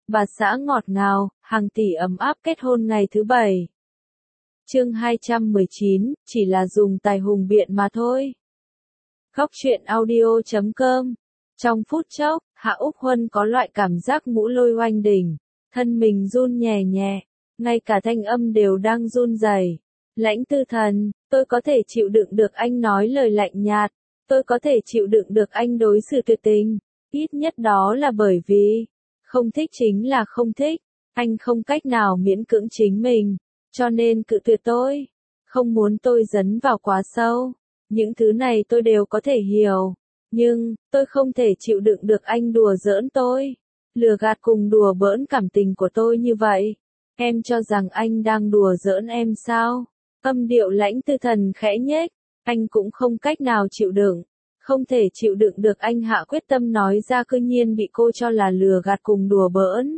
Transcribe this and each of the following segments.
bà xã ngọt ngào, hàng tỷ ấm áp kết hôn ngày thứ 7. Chương 219, chỉ là dùng tài hùng biện mà thôi. Góc truyện audio.com. Trong phút chốc, Hạ Úc Huân có loại cảm giác ngũ lôi oanh đỉnh, thân mình run nhẹ nhẹ, ngay cả thanh âm đều đang run rẩy. Lãnh Tư Thần, tôi có thể chịu đựng được anh nói lời lạnh nhạt, tôi có thể chịu đựng được anh đối xử tuyệt tình, ít nhất đó là bởi vì, không thích chính là không thích, anh không cách nào miễn cưỡng chính mình, cho nên cự tuyệt tôi, không muốn tôi dấn vào quá sâu, những thứ này tôi đều có thể hiểu, nhưng, tôi không thể chịu đựng được anh đùa giỡn tôi, lừa gạt cùng đùa bỡn cảm tình của tôi như vậy, em cho rằng anh đang đùa giỡn em sao? Âm điệu Lãnh Tư Thần khẽ nhếch, anh cũng không cách nào chịu đựng, không thể chịu đựng được anh hạ quyết tâm nói ra cư nhiên bị cô cho là lừa gạt cùng đùa bỡn.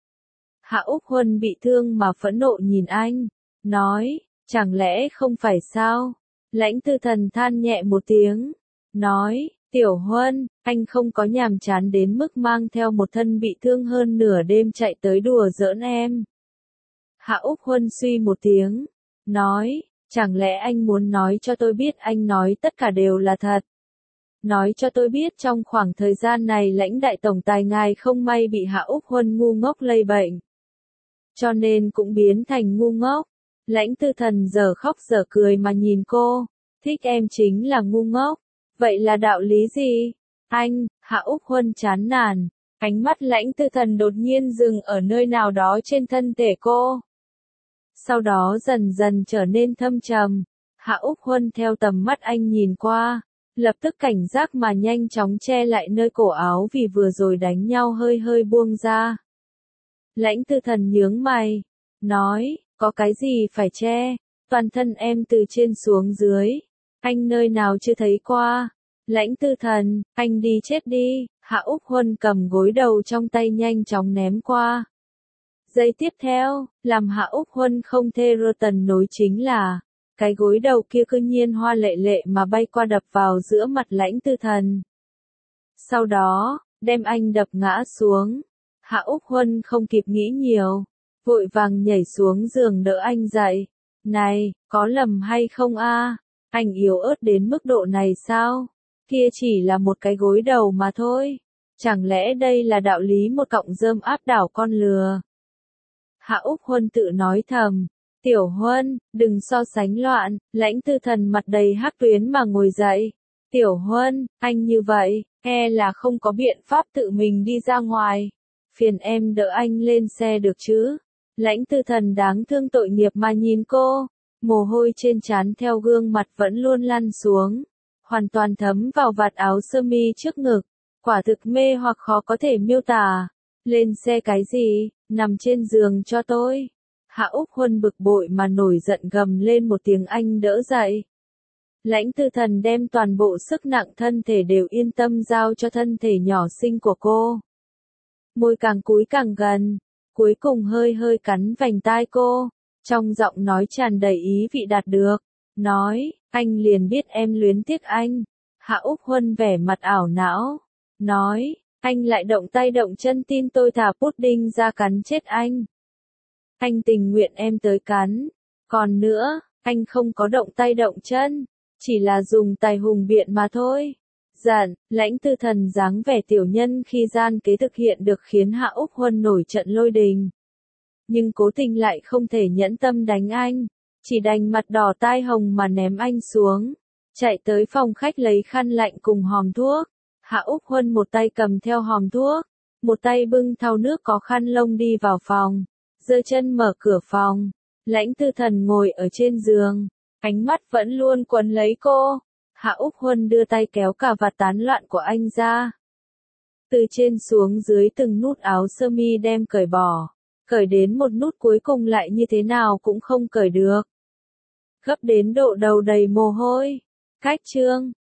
Hạ Úc Huân bị thương mà phẫn nộ nhìn anh, nói, chẳng lẽ không phải sao? Lãnh Tư Thần than nhẹ một tiếng, nói, Tiểu Huân, anh không có nhàm chán đến mức mang theo một thân bị thương hơn nửa đêm chạy tới đùa giỡn em. Hạ Úc Huân suy một tiếng, nói, chẳng lẽ anh muốn nói cho tôi biết anh nói tất cả đều là thật? Nói cho tôi biết trong khoảng thời gian này Lãnh đại tổng tài ngài không may bị Hạ Úc Huân ngu ngốc lây bệnh. Cho nên cũng biến thành ngu ngốc. Lãnh Tư Thần giờ khóc giờ cười mà nhìn cô, thích em chính là ngu ngốc. Vậy là đạo lý gì? Anh, Hạ Úc Huân chán nản, ánh mắt Lãnh Tư Thần đột nhiên dừng ở nơi nào đó trên thân thể cô. Sau đó dần dần trở nên thâm trầm, Hạ Úc Huân theo tầm mắt anh nhìn qua, lập tức cảnh giác mà nhanh chóng che lại nơi cổ áo vì vừa rồi đánh nhau hơi hơi buông ra. Lãnh Tư Thần nhướng mày, nói, có cái gì phải che, toàn thân em từ trên xuống dưới, anh nơi nào chưa thấy qua. Lãnh Tư Thần, anh đi chết đi, Hạ Úc Huân cầm gối đầu trong tay nhanh chóng ném qua. Giây tiếp theo, làm Hạ Úc Huân không thể rơ tần nối chính là, cái gối đầu kia cư nhiên hoa lệ lệ mà bay qua đập vào giữa mặt Lãnh Tư Thần. Sau đó, đem anh đập ngã xuống. Hạ Úc Huân không kịp nghĩ nhiều, vội vàng nhảy xuống giường đỡ anh dậy. Này, có lầm hay không a? Anh yếu ớt đến mức độ này sao? Kia chỉ là một cái gối đầu mà thôi. Chẳng lẽ đây là đạo lý một cọng rơm áp đảo con lừa? Hạ Úc Huân tự nói thầm, Tiểu Huân, đừng so sánh loạn. Lãnh Tư Thần mặt đầy hắc tuyến mà ngồi dậy. Tiểu Huân, anh như vậy, e là không có biện pháp tự mình đi ra ngoài. Phiền em đỡ anh lên xe được chứ? Lãnh Tư Thần đáng thương tội nghiệp mà nhìn cô, mồ hôi trên trán theo gương mặt vẫn luôn lăn xuống, hoàn toàn thấm vào vạt áo sơ mi trước ngực, quả thực mê hoặc khó có thể miêu tả. Lên xe cái gì, nằm trên giường cho tôi. Hạ Úc Huân bực bội mà nổi giận gầm lên một tiếng anh đỡ dậy. Lãnh Tư Thần đem toàn bộ sức nặng thân thể đều yên tâm giao cho thân thể nhỏ xinh của cô. Môi càng cúi càng gần, cuối cùng hơi hơi cắn vành tai cô, trong giọng nói tràn đầy ý vị đạt được, nói, anh liền biết em luyến tiếc anh. Hạ Úc Huân vẻ mặt ảo não, nói, anh lại động tay động chân tin tôi thả pudding ra cắn chết anh. Anh tình nguyện em tới cắn, còn nữa, anh không có động tay động chân, chỉ là dùng tài hùng biện mà thôi. Giận, Lãnh Tư Thần dáng vẻ tiểu nhân khi gian kế thực hiện được khiến Hạ Úc Huân nổi trận lôi đình. Nhưng cố tình lại không thể nhẫn tâm đánh anh, chỉ đành mặt đỏ tai hồng mà ném anh xuống. Chạy tới phòng khách lấy khăn lạnh cùng hòm thuốc. Hạ Úc Huân một tay cầm theo hòm thuốc, một tay bưng thau nước có khăn lông đi vào phòng, giơ chân mở cửa phòng. Lãnh Tư Thần ngồi ở trên giường, ánh mắt vẫn luôn quấn lấy cô. Hạ Úc Huân đưa tay kéo cà vạt tán loạn của anh ra. Từ trên xuống dưới từng nút áo sơ mi đem cởi bỏ, cởi đến một nút cuối cùng lại như thế nào cũng không cởi được. Gấp đến độ đầu đầy mồ hôi. Cách chương